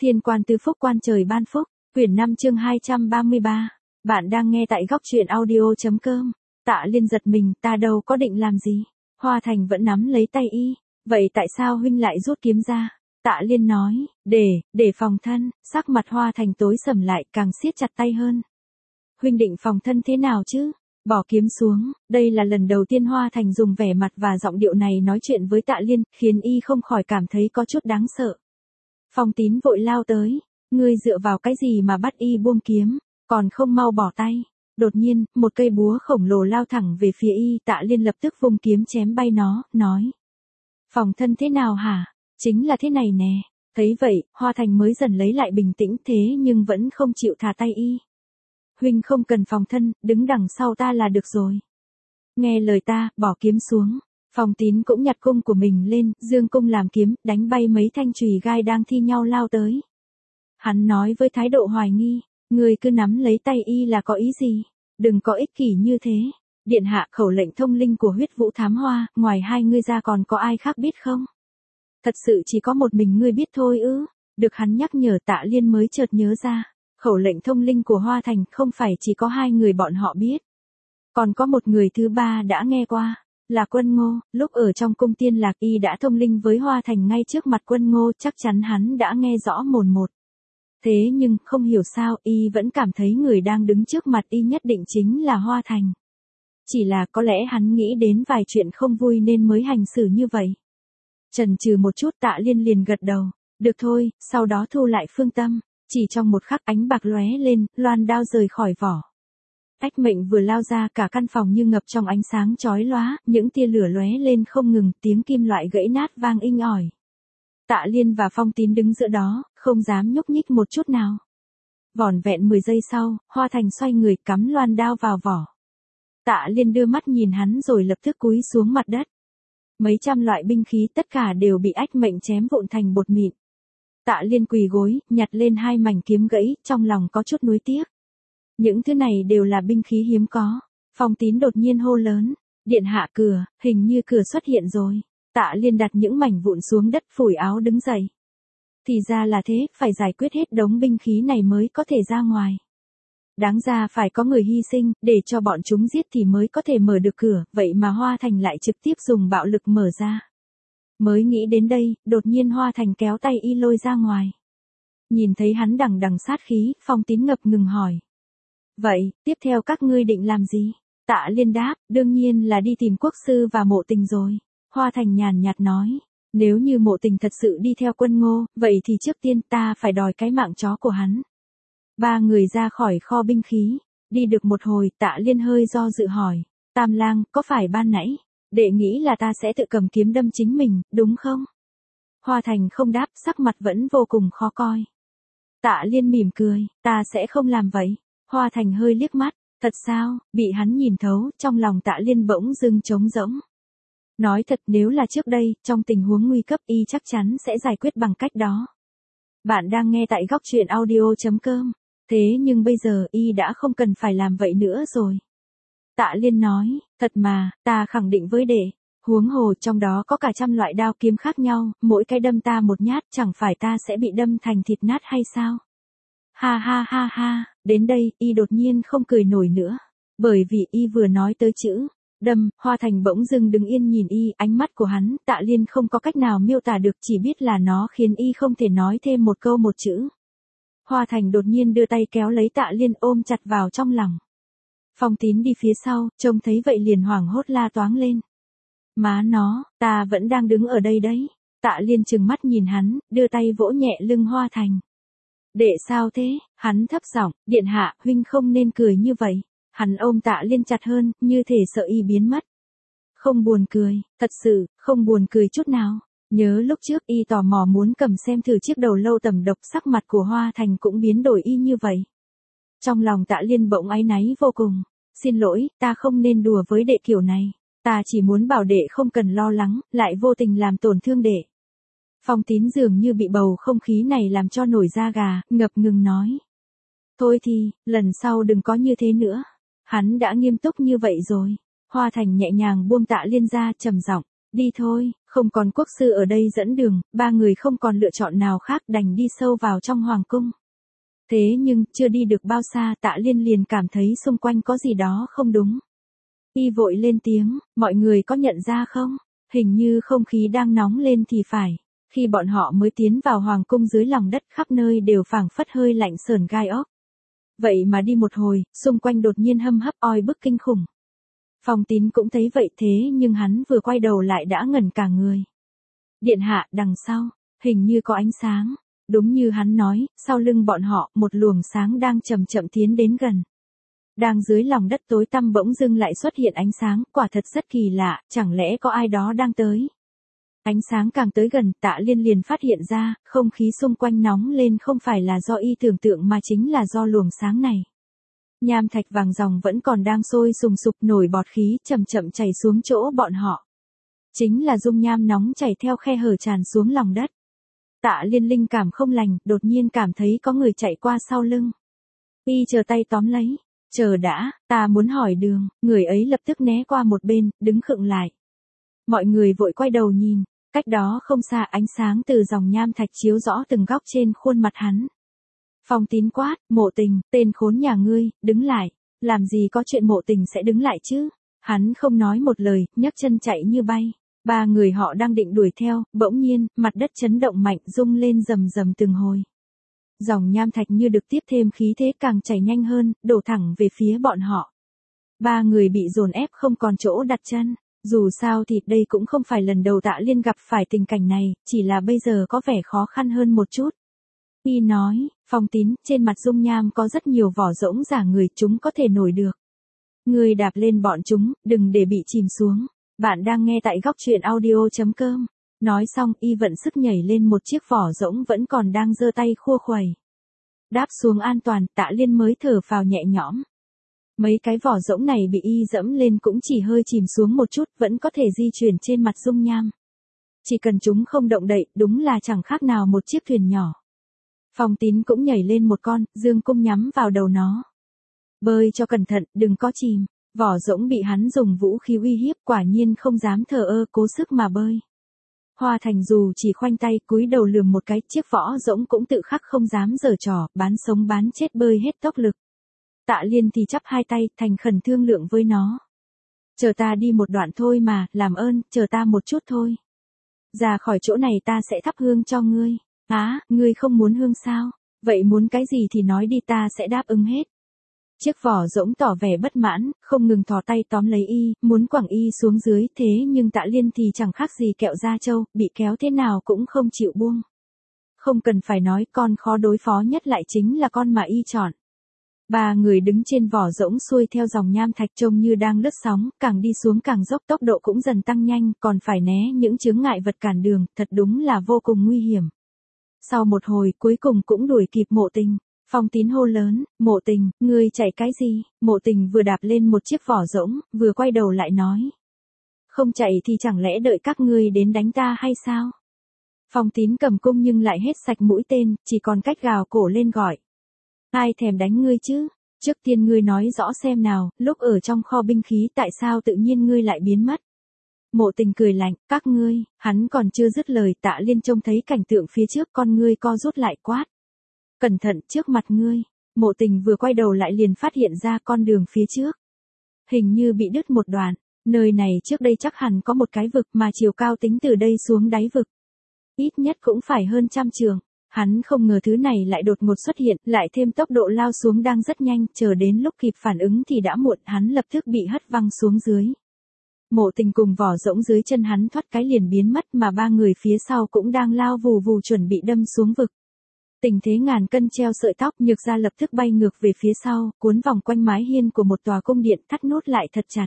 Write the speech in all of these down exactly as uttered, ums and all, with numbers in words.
Thiên quan tứ phúc quan trời ban phúc, quyển năm chương hai trăm ba mươi ba. Bạn đang nghe tại góc truyện audio.com. Tạ Liên giật mình, ta đâu có định làm gì. Hoa Thành vẫn nắm lấy tay y, vậy tại sao huynh lại rút kiếm ra? Tạ Liên nói, để, để phòng thân. Sắc mặt Hoa Thành tối sầm lại, càng siết chặt tay hơn. Huynh định phòng thân thế nào chứ? Bỏ kiếm xuống. Đây là lần đầu tiên Hoa Thành dùng vẻ mặt và giọng điệu này nói chuyện với Tạ Liên, khiến y không khỏi cảm thấy có chút đáng sợ. Phong Tín vội lao tới, ngươi dựa vào cái gì mà bắt y buông kiếm, còn không mau bỏ tay. Đột nhiên, một cây búa khổng lồ lao thẳng về phía y, Tạ Liên lập tức vung kiếm chém bay nó, nói. Phòng thân thế nào hả? Chính là thế này nè. Thấy vậy, Hoa Thành mới dần lấy lại bình tĩnh thế nhưng vẫn không chịu thả tay y. Huynh không cần phòng thân, đứng đằng sau ta là được rồi. Nghe lời ta, bỏ kiếm xuống. Phong Tín cũng nhặt cung của mình lên, dương cung làm kiếm, đánh bay mấy thanh chùy gai đang thi nhau lao tới. Hắn nói với thái độ hoài nghi, ngươi cứ nắm lấy tay y là có ý gì? Đừng có ích kỷ như thế. Điện hạ, khẩu lệnh thông linh của huyết vũ thám hoa, ngoài hai ngươi ra còn có ai khác biết không? Thật sự chỉ có một mình ngươi biết thôi ư? Được hắn nhắc nhở, Tạ Liên mới chợt nhớ ra, khẩu lệnh thông linh của Hoa Thành không phải chỉ có hai người bọn họ biết. Còn có một người thứ ba đã nghe qua. Là Quân Ngô. Lúc ở trong cung Tiên Lạc y đã thông linh với Hoa Thành ngay trước mặt Quân Ngô, chắc chắn hắn đã nghe rõ mồn một. Thế nhưng, không hiểu sao, y vẫn cảm thấy người đang đứng trước mặt y nhất định chính là Hoa Thành. Chỉ là có lẽ hắn nghĩ đến vài chuyện không vui nên mới hành xử như vậy. Chần chừ một chút, Tạ Liên liền gật đầu. Được thôi, sau đó thu lại phương tâm. Chỉ trong một khắc ánh bạc lóe lên, loan đao rời khỏi vỏ. Ách Mệnh vừa lao ra, cả căn phòng như ngập trong ánh sáng chói lóa, những tia lửa lóe lên không ngừng, tiếng kim loại gãy nát vang inh ỏi. Tạ Liên và Phong Tín đứng giữa đó, không dám nhúc nhích một chút nào. Vỏn vẹn mười giây sau, Hoa Thành xoay người cắm loan đao vào vỏ. Tạ Liên đưa mắt nhìn hắn rồi lập tức cúi xuống mặt đất. Mấy trăm loại binh khí tất cả đều bị Ách Mệnh chém vụn thành bột mịn. Tạ Liên quỳ gối, nhặt lên hai mảnh kiếm gãy, trong lòng có chút nuối tiếc. Những thứ này đều là binh khí hiếm có. Phong Tín đột nhiên hô lớn. Điện hạ, cửa, hình như cửa xuất hiện rồi. Tạ Liên đặt những mảnh vụn xuống đất, phủi áo đứng dậy. Thì ra là thế, phải giải quyết hết đống binh khí này mới có thể ra ngoài. Đáng ra phải có người hy sinh, để cho bọn chúng giết thì mới có thể mở được cửa, vậy mà Hoa Thành lại trực tiếp dùng bạo lực mở ra. Mới nghĩ đến đây, đột nhiên Hoa Thành kéo tay y lôi ra ngoài. Nhìn thấy hắn đằng đằng sát khí, Phong Tín ngập ngừng hỏi. Vậy, tiếp theo các ngươi định làm gì? Tạ Liên đáp, đương nhiên là đi tìm Quốc sư và Mộ Tình rồi. Hoa Thành nhàn nhạt nói, nếu như Mộ Tình thật sự đi theo Quân Ngô, vậy thì trước tiên ta phải đòi cái mạng chó của hắn. Ba người ra khỏi kho binh khí, đi được một hồi, Tạ Liên hơi do dự hỏi, Tam Lang, có phải ban nãy, đệ nghĩ là ta sẽ tự cầm kiếm đâm chính mình, đúng không? Hoa Thành không đáp, sắc mặt vẫn vô cùng khó coi. Tạ Liên mỉm cười, ta sẽ không làm vậy. Hoa Thành hơi liếc mắt, thật sao? Bị hắn nhìn thấu, trong lòng Tạ Liên bỗng dưng trống rỗng. Nói thật, nếu là trước đây, trong tình huống nguy cấp y chắc chắn sẽ giải quyết bằng cách đó. Bạn đang nghe tại góc truyện audio.com. Thế nhưng bây giờ y đã không cần phải làm vậy nữa rồi. Tạ Liên nói, thật mà, ta khẳng định với đệ. Huống hồ trong đó có cả trăm loại đao kiếm khác nhau, mỗi cái đâm ta một nhát chẳng phải ta sẽ bị đâm thành thịt nát hay sao? Ha ha ha ha, đến đây, y đột nhiên không cười nổi nữa. Bởi vì y vừa nói tới chữ đâm, Hoa Thành bỗng dưng đứng yên nhìn y, ánh mắt của hắn, Tạ Liên không có cách nào miêu tả được, chỉ biết là nó khiến y không thể nói thêm một câu một chữ. Hoa Thành đột nhiên đưa tay kéo lấy Tạ Liên ôm chặt vào trong lòng. Phong Tín đi phía sau, trông thấy vậy liền hoảng hốt la toáng lên. Má nó, ta vẫn đang đứng ở đây đấy. Tạ Liên trừng mắt nhìn hắn, đưa tay vỗ nhẹ lưng Hoa Thành. Đệ sao thế? Hắn thấp giọng, điện hạ, huynh không nên cười như vậy. Hắn ôm Tạ Liên chặt hơn, như thể sợ y biến mất. Không buồn cười, thật sự, không buồn cười chút nào. Nhớ lúc trước y tò mò muốn cầm xem thử chiếc đầu lâu tẩm độc, sắc mặt của Hoa Thành cũng biến đổi y như vậy. Trong lòng Tạ Liên bỗng áy náy vô cùng. Xin lỗi, ta không nên đùa với đệ kiểu này. Ta chỉ muốn bảo đệ không cần lo lắng, lại vô tình làm tổn thương đệ. Phong Tín dường như bị bầu không khí này làm cho nổi da gà, ngập ngừng nói. Thôi thì, lần sau đừng có như thế nữa. Hắn đã nghiêm túc như vậy rồi. Hoa Thành nhẹ nhàng buông Tạ Liên ra, trầm giọng. Đi thôi, không còn quốc sư ở đây dẫn đường, ba người không còn lựa chọn nào khác đành đi sâu vào trong hoàng cung. Thế nhưng, chưa đi được bao xa Tạ Liên liền cảm thấy xung quanh có gì đó không đúng. Y vội lên tiếng, mọi người có nhận ra không? Hình như không khí đang nóng lên thì phải. Khi bọn họ mới tiến vào hoàng cung dưới lòng đất khắp nơi đều phảng phất hơi lạnh sờn gai ốc. Vậy mà đi một hồi, xung quanh đột nhiên hâm hấp oi bức kinh khủng. Phong Tín cũng thấy vậy thế nhưng hắn vừa quay đầu lại đã ngẩn cả người. Điện hạ đằng sau, hình như có ánh sáng. Đúng như hắn nói, sau lưng bọn họ một luồng sáng đang chậm chậm tiến đến gần. Đang dưới lòng đất tối tăm bỗng dưng lại xuất hiện ánh sáng, quả thật rất kỳ lạ, chẳng lẽ có ai đó đang tới. Ánh sáng càng tới gần, Tạ Liên liền phát hiện ra, không khí xung quanh nóng lên không phải là do y tưởng tượng mà chính là do luồng sáng này. Nham thạch vàng ròng vẫn còn đang sôi sùng sục nổi bọt khí chậm chậm chảy xuống chỗ bọn họ. Chính là dung nham nóng chảy theo khe hở tràn xuống lòng đất. Tạ Liên linh cảm không lành, đột nhiên cảm thấy có người chạy qua sau lưng. Y chờ tay tóm lấy. Chờ đã, ta muốn hỏi đường, người ấy lập tức né qua một bên, đứng khựng lại. Mọi người vội quay đầu nhìn, cách đó không xa ánh sáng từ dòng nham thạch chiếu rõ từng góc trên khuôn mặt hắn. Phong Tín quát, Mộ Tình, tên khốn nhà ngươi, đứng lại, làm gì có chuyện Mộ Tình sẽ đứng lại chứ? Hắn không nói một lời, nhấc chân chạy như bay. Ba người họ đang định đuổi theo, bỗng nhiên, mặt đất chấn động mạnh rung lên rầm rầm từng hồi. Dòng nham thạch như được tiếp thêm khí thế càng chảy nhanh hơn, đổ thẳng về phía bọn họ. Ba người bị dồn ép không còn chỗ đặt chân. Dù sao thì đây cũng không phải lần đầu Tạ Liên gặp phải tình cảnh này, chỉ là bây giờ có vẻ khó khăn hơn một chút. Y nói, Phong Tín, trên mặt dung nham có rất nhiều vỏ rỗng giả người, chúng có thể nổi được. Người đạp lên bọn chúng, đừng để bị chìm xuống. Bạn đang nghe tại góc truyện audio chấm com. Nói xong y vận sức nhảy lên một chiếc vỏ rỗng vẫn còn đang giơ tay khua khuẩy. Đáp xuống an toàn, Tạ Liên mới thở phào nhẹ nhõm. Mấy cái vỏ rỗng này bị y dẫm lên cũng chỉ hơi chìm xuống một chút, vẫn có thể di chuyển trên mặt dung nham. Chỉ cần chúng không động đậy, đúng là chẳng khác nào một chiếc thuyền nhỏ. Phong Tín cũng nhảy lên một con, dương cung nhắm vào đầu nó. Bơi cho cẩn thận, đừng có chìm. Vỏ rỗng bị hắn dùng vũ khí uy hiếp, quả nhiên không dám thờ ơ, cố sức mà bơi. Hoa Thành dù chỉ khoanh tay cúi đầu lườm một cái, chiếc vỏ rỗng cũng tự khắc không dám giở trò, bán sống bán chết bơi hết tốc lực. Tạ Liên thì chắp hai tay, thành khẩn thương lượng với nó. Chờ ta đi một đoạn thôi mà, làm ơn, chờ ta một chút thôi. Ra khỏi chỗ này ta sẽ thắp hương cho ngươi. Á, à, ngươi không muốn hương sao? Vậy muốn cái gì thì nói đi ta sẽ đáp ứng hết. Chiếc vỏ rỗng tỏ vẻ bất mãn, không ngừng thò tay tóm lấy y, muốn quẳng y xuống dưới, thế nhưng Tạ Liên thì chẳng khác gì kẹo da trâu, bị kéo thế nào cũng không chịu buông. Không cần phải nói, con khó đối phó nhất lại chính là con mà y chọn. Ba người đứng trên vỏ rỗng xuôi theo dòng nham thạch trông như đang lướt sóng, càng đi xuống càng dốc, tốc độ cũng dần tăng nhanh, còn phải né những chướng ngại vật cản đường, thật đúng là vô cùng nguy hiểm. Sau một hồi, cuối cùng cũng đuổi kịp Mộ Tình. Phong Tín hô lớn, Mộ Tình, ngươi chạy cái gì? Mộ Tình vừa đạp lên một chiếc vỏ rỗng, vừa quay đầu lại nói. Không chạy thì chẳng lẽ đợi các ngươi đến đánh ta hay sao? Phong Tín cầm cung nhưng lại hết sạch mũi tên, chỉ còn cách gào cổ lên gọi. Ai thèm đánh ngươi chứ? Trước tiên ngươi nói rõ xem nào, lúc ở trong kho binh khí tại sao tự nhiên ngươi lại biến mất? Mộ Tình cười lạnh, các ngươi, hắn còn chưa dứt lời, Tạ Liên trông thấy cảnh tượng phía trước, con ngươi co rút lại quát. Cẩn thận, trước mặt ngươi. Mộ Tình vừa quay đầu lại liền phát hiện ra con đường phía trước. Hình như bị đứt một đoạn, nơi này trước đây chắc hẳn có một cái vực mà chiều cao tính từ đây xuống đáy vực. Ít nhất cũng phải hơn trăm trường. Hắn không ngờ thứ này lại đột ngột xuất hiện, lại thêm tốc độ lao xuống đang rất nhanh, chờ đến lúc kịp phản ứng thì đã muộn, hắn lập tức bị hất văng xuống dưới. Mộ Tình cùng vỏ rỗng dưới chân hắn thoát cái liền biến mất mà ba người phía sau cũng đang lao vù vù chuẩn bị đâm xuống vực. Tình thế ngàn cân treo sợi tóc, Nhược Gia lập tức bay ngược về phía sau, cuốn vòng quanh mái hiên của một tòa cung điện, thắt nút lại thật chặt.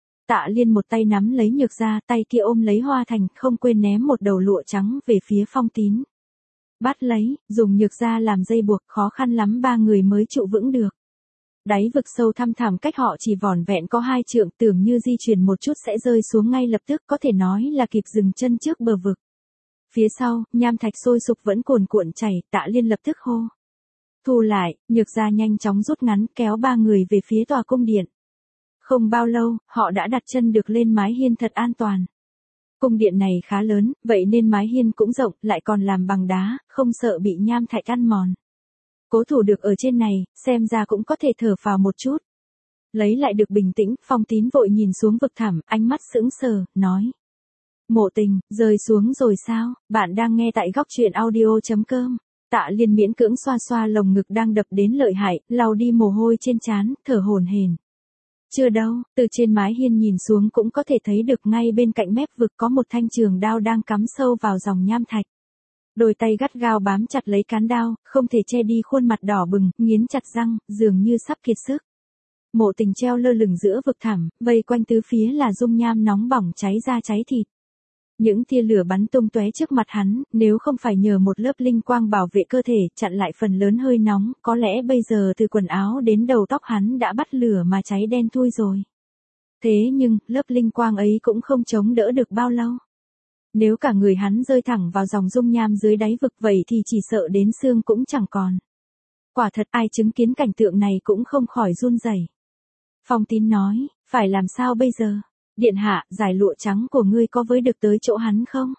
Tạ Liên một tay nắm lấy Nhược Gia, tay kia ôm lấy Hoa Thành, không quên ném một đầu lụa trắng về phía Phong Tín. Bắt lấy, dùng Nhược Gia làm dây buộc, khó khăn lắm ba người mới trụ vững được. Đáy vực sâu thăm thẳm cách họ chỉ vỏn vẹn có hai trượng, tưởng như di chuyển một chút sẽ rơi xuống ngay lập tức, có thể nói là kịp dừng chân trước bờ vực. Phía sau, nham thạch sôi sục vẫn cuồn cuộn chảy, Tạ Liên lập tức hô. Thu lại, Nhược Gia nhanh chóng rút ngắn, kéo ba người về phía tòa cung điện. Không bao lâu, họ đã đặt chân được lên mái hiên thật an toàn. Cung điện này khá lớn, vậy nên mái hiên cũng rộng, lại còn làm bằng đá, không sợ bị nham thạch ăn mòn. Cố thủ được ở trên này, xem ra cũng có thể thở phào một chút. Lấy lại được bình tĩnh, Phong Tín vội nhìn xuống vực thẳm, ánh mắt sững sờ, nói. Mộ Tình, rơi xuống rồi sao? Bạn đang nghe tại góc truyện audio.com. Tạ Liên miễn cưỡng xoa xoa lồng ngực đang đập đến lợi hại, lau đi mồ hôi trên trán, thở hổn hển. Chưa đâu, từ trên mái hiên nhìn xuống cũng có thể thấy được ngay bên cạnh mép vực có một thanh trường đao đang cắm sâu vào dòng nham thạch. Đôi tay gắt gao bám chặt lấy cán đao, không thể che đi khuôn mặt đỏ bừng, nghiến chặt răng, dường như sắp kiệt sức. Mộ Tình treo lơ lửng giữa vực thẳm, vây quanh tứ phía là dung nham nóng bỏng cháy da cháy thịt. Những tia lửa bắn tung tóe trước mặt hắn, nếu không phải nhờ một lớp linh quang bảo vệ cơ thể, chặn lại phần lớn hơi nóng, có lẽ bây giờ từ quần áo đến đầu tóc hắn đã bắt lửa mà cháy đen thui rồi. Thế nhưng, lớp linh quang ấy cũng không chống đỡ được bao lâu. Nếu cả người hắn rơi thẳng vào dòng dung nham dưới đáy vực vậy thì chỉ sợ đến xương cũng chẳng còn. Quả thật ai chứng kiến cảnh tượng này cũng không khỏi run rẩy. Phong Tín nói, phải làm sao bây giờ? Điện hạ, giải lụa trắng của ngươi có với được tới chỗ hắn không?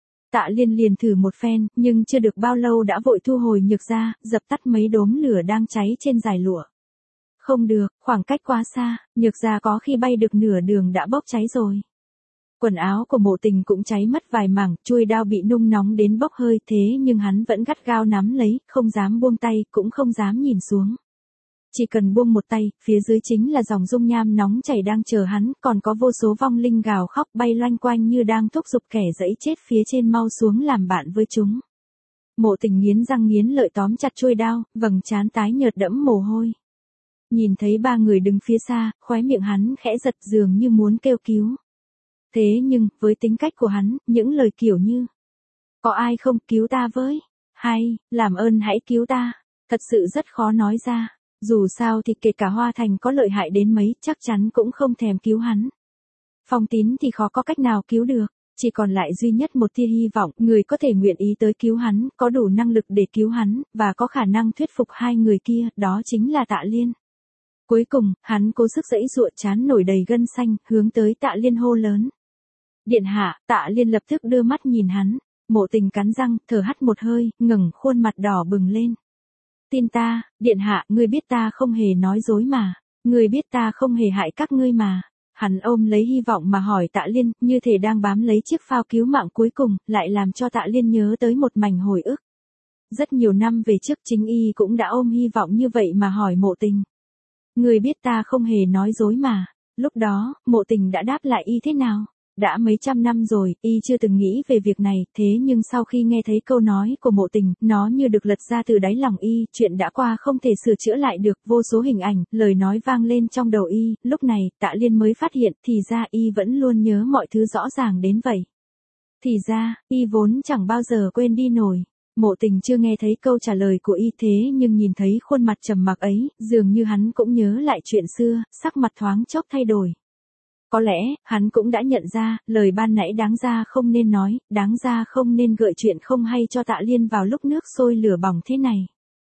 Tạ Liên liền thử một phen, nhưng chưa được bao lâu đã vội thu hồi nhược ra, dập tắt mấy đốm lửa đang cháy trên giải lụa. Không được, khoảng cách quá xa, nhược ra có khi bay được nửa đường đã bốc cháy rồi. Quần áo của Mộ Tình cũng cháy mất vài mảng, chuôi đao bị nung nóng đến bốc hơi, thế nhưng hắn vẫn gắt gao nắm lấy, không dám buông tay, cũng không dám nhìn xuống. Chỉ cần buông một tay, phía dưới chính là dòng dung nham nóng chảy đang chờ hắn, còn có vô số vong linh gào khóc bay loanh quanh như đang thúc giục kẻ dẫy chết phía trên mau xuống làm bạn với chúng. Mộ Tình nghiến răng nghiến lợi tóm chặt chuôi đao, vầng trán tái nhợt đẫm mồ hôi. Nhìn thấy ba người đứng phía xa, khóe miệng hắn khẽ giật dường như muốn kêu cứu. Thế nhưng, với tính cách của hắn, những lời kiểu như có ai không cứu ta với, hay, làm ơn hãy cứu ta, thật sự rất khó nói ra. Dù sao thì kể cả Hoa Thành có lợi hại đến mấy, chắc chắn cũng không thèm cứu hắn. Phong Tín thì khó có cách nào cứu được, chỉ còn lại duy nhất một tia hy vọng, người có thể nguyện ý tới cứu hắn, có đủ năng lực để cứu hắn, và có khả năng thuyết phục hai người kia, đó chính là Tạ Liên. Cuối cùng, hắn cố sức giãy giụa trán nổi đầy gân xanh, hướng tới Tạ Liên hô lớn. Điện hạ, Tạ Liên lập tức đưa mắt nhìn hắn, Mộ Tình cắn răng, thở hắt một hơi, ngẩng khuôn mặt đỏ bừng lên. Tin ta, điện hạ, ngươi biết ta không hề nói dối mà, ngươi biết ta không hề hại các ngươi mà. Hắn ôm lấy hy vọng mà hỏi Tạ Liên, như thể đang bám lấy chiếc phao cứu mạng cuối cùng, lại làm cho Tạ Liên nhớ tới một mảnh hồi ức. Rất nhiều năm về trước chính y cũng đã ôm hy vọng như vậy mà hỏi Mộ Tình. Ngươi biết ta không hề nói dối mà. Lúc đó, Mộ Tình đã đáp lại y thế nào? Đã mấy trăm năm rồi, y chưa từng nghĩ về việc này, thế nhưng sau khi nghe thấy câu nói của Mộ Tình, nó như được lật ra từ đáy lòng y, chuyện đã qua không thể sửa chữa lại được, vô số hình ảnh, lời nói vang lên trong đầu y, lúc này, Tạ Liên mới phát hiện, thì ra y vẫn luôn nhớ mọi thứ rõ ràng đến vậy. Thì ra, y vốn chẳng bao giờ quên đi nổi. Mộ Tình chưa nghe thấy câu trả lời của y thế nhưng nhìn thấy khuôn mặt trầm mặc ấy, dường như hắn cũng nhớ lại chuyện xưa, sắc mặt thoáng chốc thay đổi. Có lẽ, hắn cũng đã nhận ra, lời ban nãy đáng ra không nên nói, đáng ra không nên gợi chuyện không hay cho Tạ Liên vào lúc nước sôi lửa bỏng thế này.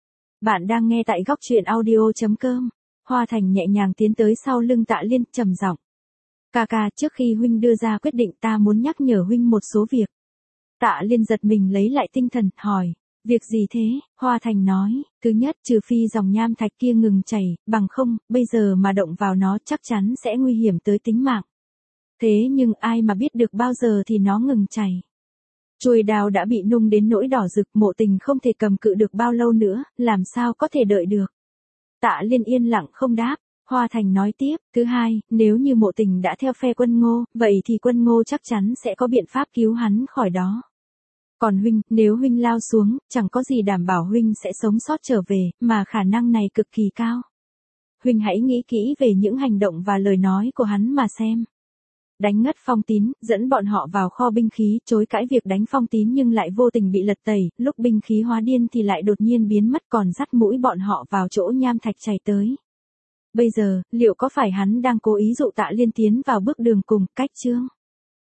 Bạn đang nghe tại góc truyện audio.com. Hoa Thành nhẹ nhàng tiến tới sau lưng Tạ Liên, trầm giọng. Ca ca, trước khi huynh đưa ra quyết định ta muốn nhắc nhở huynh một số việc. Tạ Liên giật mình lấy lại tinh thần, hỏi. Việc gì thế? Hoa Thành nói, thứ nhất, trừ phi dòng nham thạch kia ngừng chảy, bằng không, bây giờ mà động vào nó chắc chắn sẽ nguy hiểm tới tính mạng. Thế nhưng ai mà biết được bao giờ thì nó ngừng chảy. Chuôi đao đã bị nung đến nỗi đỏ rực, Mộ Tình không thể cầm cự được bao lâu nữa, làm sao có thể đợi được. Tạ Liên yên lặng không đáp. Hoa Thành nói tiếp, thứ hai, nếu như Mộ Tình đã theo phe Quân Ngô, vậy thì Quân Ngô chắc chắn sẽ có biện pháp cứu hắn khỏi đó. Còn huynh, nếu huynh lao xuống, chẳng có gì đảm bảo huynh sẽ sống sót trở về, mà khả năng này cực kỳ cao. Huynh hãy nghĩ kỹ về những hành động và lời nói của hắn mà xem. Đánh ngất Phong Tín, dẫn bọn họ vào kho binh khí, chối cãi việc đánh Phong Tín nhưng lại vô tình bị lật tẩy, lúc binh khí hóa điên thì lại đột nhiên biến mất, còn dắt mũi bọn họ vào chỗ nham thạch chảy tới. Bây giờ, liệu có phải hắn đang cố ý dụ Tạ Liên tiến vào bước đường cùng, cách chương?